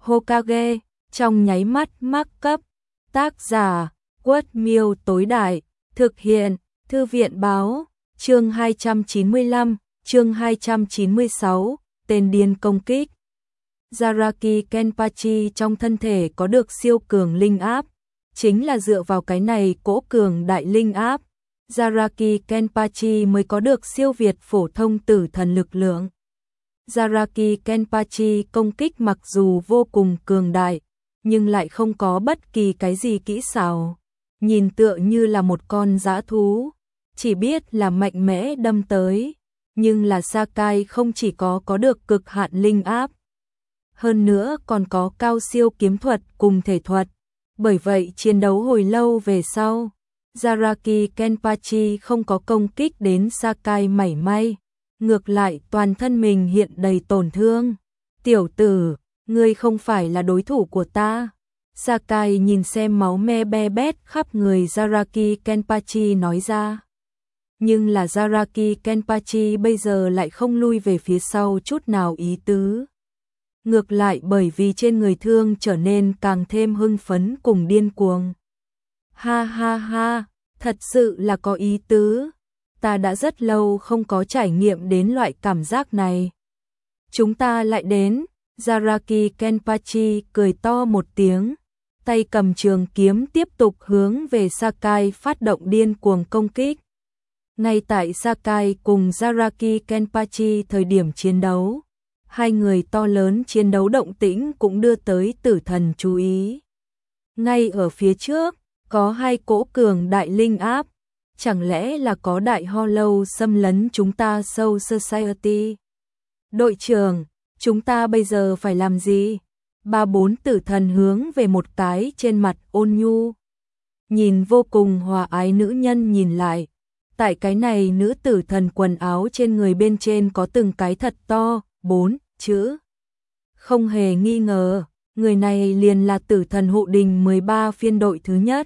Hokage, trong nháy mắt mắc cấp. Tác giả, Quất Miêu tối đại, thực hiện, Thư viện báo, chương 295, chương 296, tên điên công kích. Zaraki Kenpachi trong thân thể có được siêu cường linh áp, chính là dựa vào cái này cỗ cường đại linh áp, Zaraki Kenpachi mới có được siêu việt phổ thông tử thần lực lượng. Zaraki Kenpachi công kích mặc dù vô cùng cường đại, nhưng lại không có bất kỳ cái gì kỹ xảo, nhìn tựa như là một con dã thú, chỉ biết là mạnh mẽ đâm tới, nhưng là Sakai không chỉ có được cực hạn linh áp, hơn nữa còn có cao siêu kiếm thuật cùng thể thuật, bởi vậy chiến đấu hồi lâu về sau, Zaraki Kenpachi không có công kích đến Sakai mảy may, ngược lại toàn thân mình hiện đầy tổn thương. Tiểu tử, ngươi không phải là đối thủ của ta. Sakai nhìn xem máu me be bét khắp người Zaraki Kenpachi nói ra. Nhưng là Zaraki Kenpachi bây giờ lại không lui về phía sau chút nào ý tứ. Ngược lại bởi vì trên người thương trở nên càng thêm hưng phấn cùng điên cuồng. Ha ha ha, thật sự là có ý tứ. Ta đã rất lâu không có trải nghiệm đến loại cảm giác này. Chúng ta lại đến. Zaraki Kenpachi cười to một tiếng, tay cầm trường kiếm tiếp tục hướng về Sakai phát động điên cuồng công kích. Ngay tại Sakai cùng Zaraki Kenpachi thời điểm chiến đấu, hai người to lớn chiến đấu động tĩnh cũng đưa tới tử thần chú ý. Ngay ở phía trước, có hai cỗ cường đại linh áp, chẳng lẽ là có đại Hollow xâm lấn chúng ta Soul Society? Đội trưởng, chúng ta bây giờ phải làm gì? Ba bốn tử thần hướng về một cái trên mặt ôn nhu. Nhìn vô cùng hòa ái nữ nhân nhìn lại. Tại cái này nữ tử thần quần áo trên người bên trên có từng cái thật to, 4 chữ. Không hề nghi ngờ, người này liền là tử thần hộ đình 13 phiên đội thứ nhất.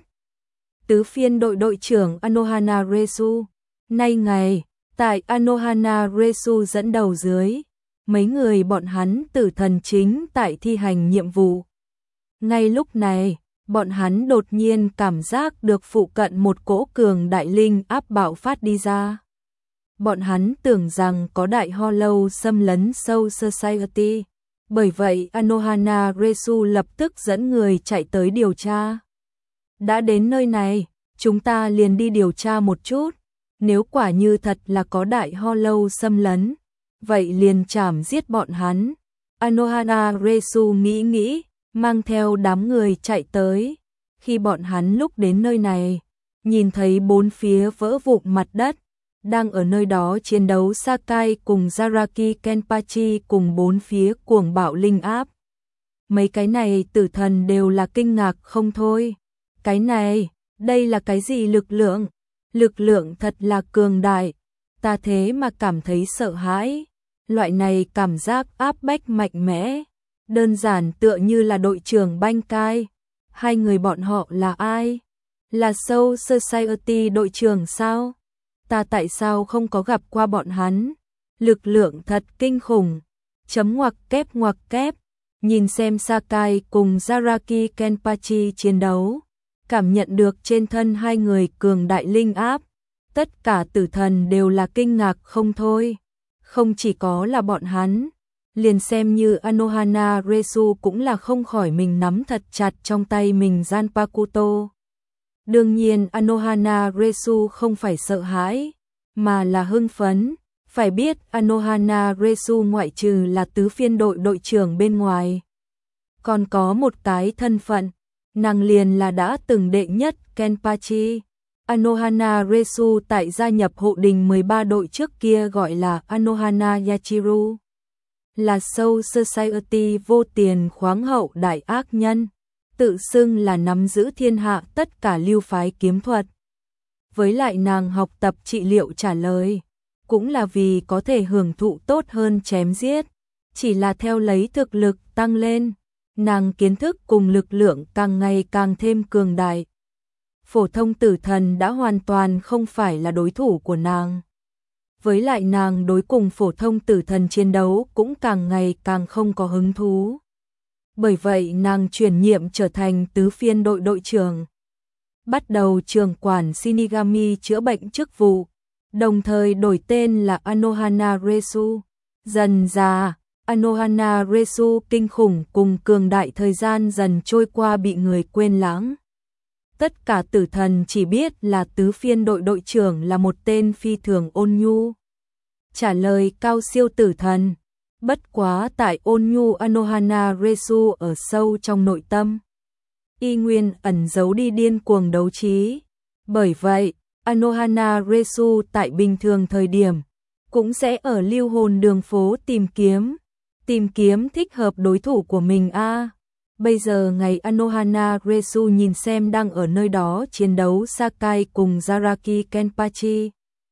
Tứ phiên đội đội trưởng Anohana Resu. Nay ngày, tại Anohana Resu dẫn đầu dưới, mấy người bọn hắn tử thần chính tại thi hành nhiệm vụ. Ngay lúc này, bọn hắn đột nhiên cảm giác được phụ cận một cỗ cường đại linh áp bạo phát đi ra. Bọn hắn tưởng rằng có đại Hollow xâm lấn Soul Society, bởi vậy Anohana Resu lập tức dẫn người chạy tới điều tra. Đã đến nơi này, chúng ta liền đi điều tra một chút, nếu quả như thật là có đại Hollow xâm lấn, vậy liền chảm giết bọn hắn. Anohana Resu nghĩ, mang theo đám người chạy tới. Khi bọn hắn lúc đến nơi này, nhìn thấy bốn phía vỡ vụn mặt đất, đang ở nơi đó chiến đấu Sakai cùng Zaraki Kenpachi cùng bốn phía cuồng bạo linh áp. Mấy cái này tử thần đều là kinh ngạc không thôi. Cái này, đây là cái gì lực lượng? Lực lượng thật là cường đại. Ta thế mà cảm thấy sợ hãi. Loại này cảm giác áp bách mạnh mẽ, đơn giản tựa như là đội trưởng Bankai. Hai người bọn họ là ai? Là Soul Society đội trưởng sao? Ta tại sao không có gặp qua bọn hắn? Lực lượng thật kinh khủng. Chấm ngoặc kép. Nhìn xem Sakai cùng Zaraki Kenpachi chiến đấu, cảm nhận được trên thân hai người cường đại linh áp, tất cả tử thần đều là kinh ngạc không thôi. Không chỉ có là bọn hắn, liền xem như Anohana Resu cũng là không khỏi mình nắm thật chặt trong tay mình Zanpakuto. Đương nhiên Anohana Resu không phải sợ hãi, mà là hưng phấn. Phải biết Anohana Resu ngoại trừ là tứ phiên đội đội trưởng bên ngoài, còn có một cái thân phận, nàng liền là đã từng đệ nhất Kenpachi. Anohana Resu tại gia nhập hộ đình 13 đội trước kia gọi là Anohana Yachiru, là Soul Society vô tiền khoáng hậu đại ác nhân, tự xưng là nắm giữ thiên hạ tất cả lưu phái kiếm thuật. Với lại nàng học tập trị liệu trả lời, cũng là vì có thể hưởng thụ tốt hơn chém giết, chỉ là theo lấy thực lực tăng lên, nàng kiến thức cùng lực lượng càng ngày càng thêm cường đại. Phổ thông tử thần đã hoàn toàn không phải là đối thủ của nàng. Với lại nàng đối cùng phổ thông tử thần chiến đấu cũng càng ngày càng không có hứng thú. bởi vậy nàng chuyển nhiệm trở thành tứ phiên đội đội trưởng. Bắt đầu trưởng quản Shinigami chữa bệnh chức vụ, đồng thời đổi tên là Anohana Resu. Dần dà, Anohana Resu kinh khủng cùng cường đại thời gian dần trôi qua bị người quên lãng. Tất cả tử thần chỉ biết là tứ phiên đội đội trưởng là một tên phi thường ôn nhu. Trả lời cao siêu tử thần. Bất quá tại ôn nhu Anohana Resu ở sâu trong nội tâm, y nguyên ẩn giấu đi điên cuồng đấu trí. Bởi vậy, Anohana Resu tại bình thường thời điểm cũng sẽ ở lưu hồn đường phố tìm kiếm thích hợp đối thủ của mình a. Bây giờ ngày Anohana Resu nhìn xem đang ở nơi đó chiến đấu Sakai cùng Zaraki Kenpachi.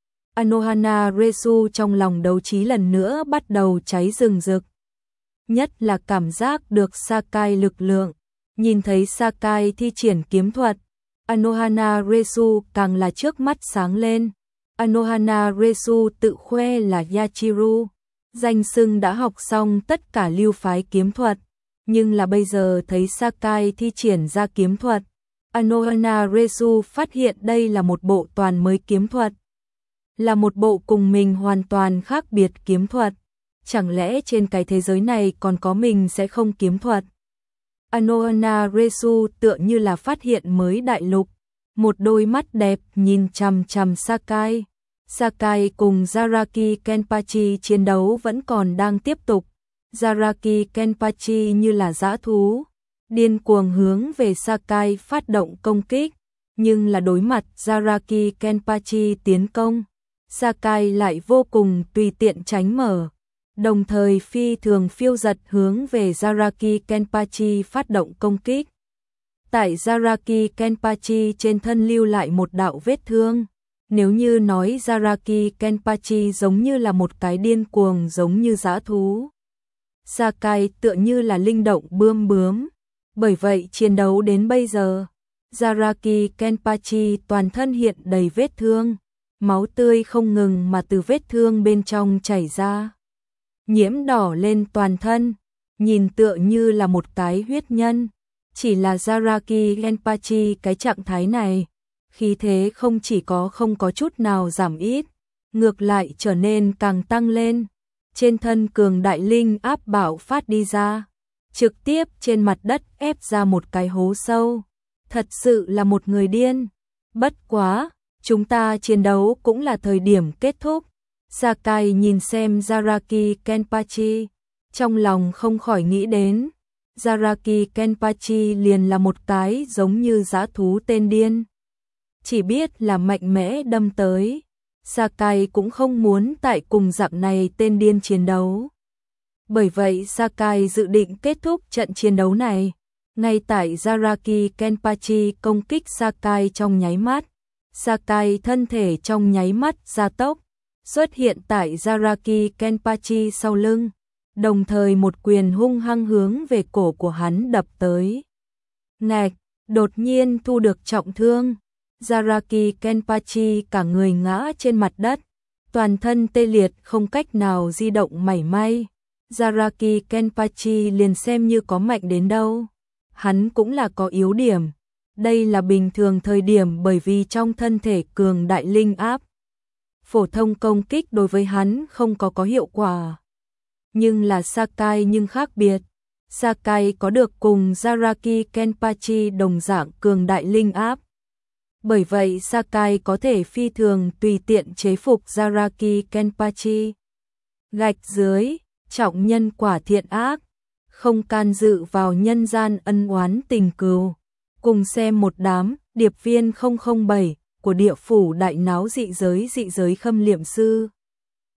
Anohana Resu trong lòng đấu trí lần nữa bắt đầu cháy rừng rực. Nhất là cảm giác được Sakai lực lượng, nhìn thấy Sakai thi triển kiếm thuật, Anohana Resu càng là trước mắt sáng lên. Anohana Resu tự khoe là Yachiru, danh xưng đã học xong tất cả lưu phái kiếm thuật, nhưng là bây giờ thấy Sakai thi triển ra kiếm thuật, Anohana Resu phát hiện đây là một bộ toàn mới kiếm thuật, là một bộ cùng mình hoàn toàn khác biệt kiếm thuật. Chẳng lẽ trên cái thế giới này còn có mình sẽ không kiếm thuật? Anohana Resu tựa như là phát hiện mới đại lục, một đôi mắt đẹp nhìn chằm chằm Sakai. Sakai cùng Zaraki Kenpachi chiến đấu vẫn còn đang tiếp tục. Zaraki Kenpachi như là dã thú, điên cuồng hướng về Sakai phát động công kích, nhưng là đối mặt Zaraki Kenpachi tiến công, Sakai lại vô cùng tùy tiện tránh mở, đồng thời phi thường phiêu dật hướng về Zaraki Kenpachi phát động công kích. Tại Zaraki Kenpachi trên thân lưu lại một đạo vết thương. Nếu như nói Zaraki Kenpachi giống như là một cái điên cuồng giống như dã thú, Sakai tựa như là linh động bướm. Bởi vậy chiến đấu đến bây giờ, Zaraki Kenpachi toàn thân hiện đầy vết thương, máu tươi không ngừng mà từ vết thương bên trong chảy ra, nhiễm đỏ lên toàn thân, nhìn tựa như là một cái huyết nhân. Chỉ là Zaraki Kenpachi cái trạng thái này, khí thế không chỉ không có chút nào giảm ít, ngược lại trở nên càng tăng lên. Trên thân cường đại linh áp bạo phát đi ra, trực tiếp trên mặt đất ép ra một cái hố sâu. Thật sự là một người điên. Bất quá, chúng ta chiến đấu cũng là thời điểm kết thúc. Sakai nhìn xem Zaraki Kenpachi, trong lòng không khỏi nghĩ đến, Zaraki Kenpachi liền là một cái giống như dã thú tên điên, chỉ biết là mạnh mẽ đâm tới. Sakai cũng không muốn tại cùng dạng này tên điên chiến đấu. Bởi vậy Sakai dự định kết thúc trận chiến đấu này. Ngay tại Zaraki Kenpachi công kích Sakai trong nháy mắt, Sakai thân thể trong nháy mắt gia tốc, xuất hiện tại Zaraki Kenpachi sau lưng, đồng thời một quyền hung hăng hướng về cổ của hắn đập tới. Ngạch, đột nhiên thu được trọng thương. Zaraki Kenpachi cả người ngã trên mặt đất, toàn thân tê liệt không cách nào di động mảy may. Zaraki Kenpachi liền xem như có mạnh đến đâu, hắn cũng là có yếu điểm. Đây là bình thường thời điểm bởi vì trong thân thể cường đại linh áp, phổ thông công kích đối với hắn không có hiệu quả. Nhưng là Sakai nhưng khác biệt. Sakai có được cùng Zaraki Kenpachi đồng dạng cường đại linh áp. Bởi vậy Sakai có thể phi thường tùy tiện chế phục Zaraki Kenpachi. Gạch dưới, trọng nhân quả thiện ác, không can dự vào nhân gian ân oán tình cừu. Cùng xem một đám điệp viên 007 của địa phủ đại náo dị giới khâm liệm sư.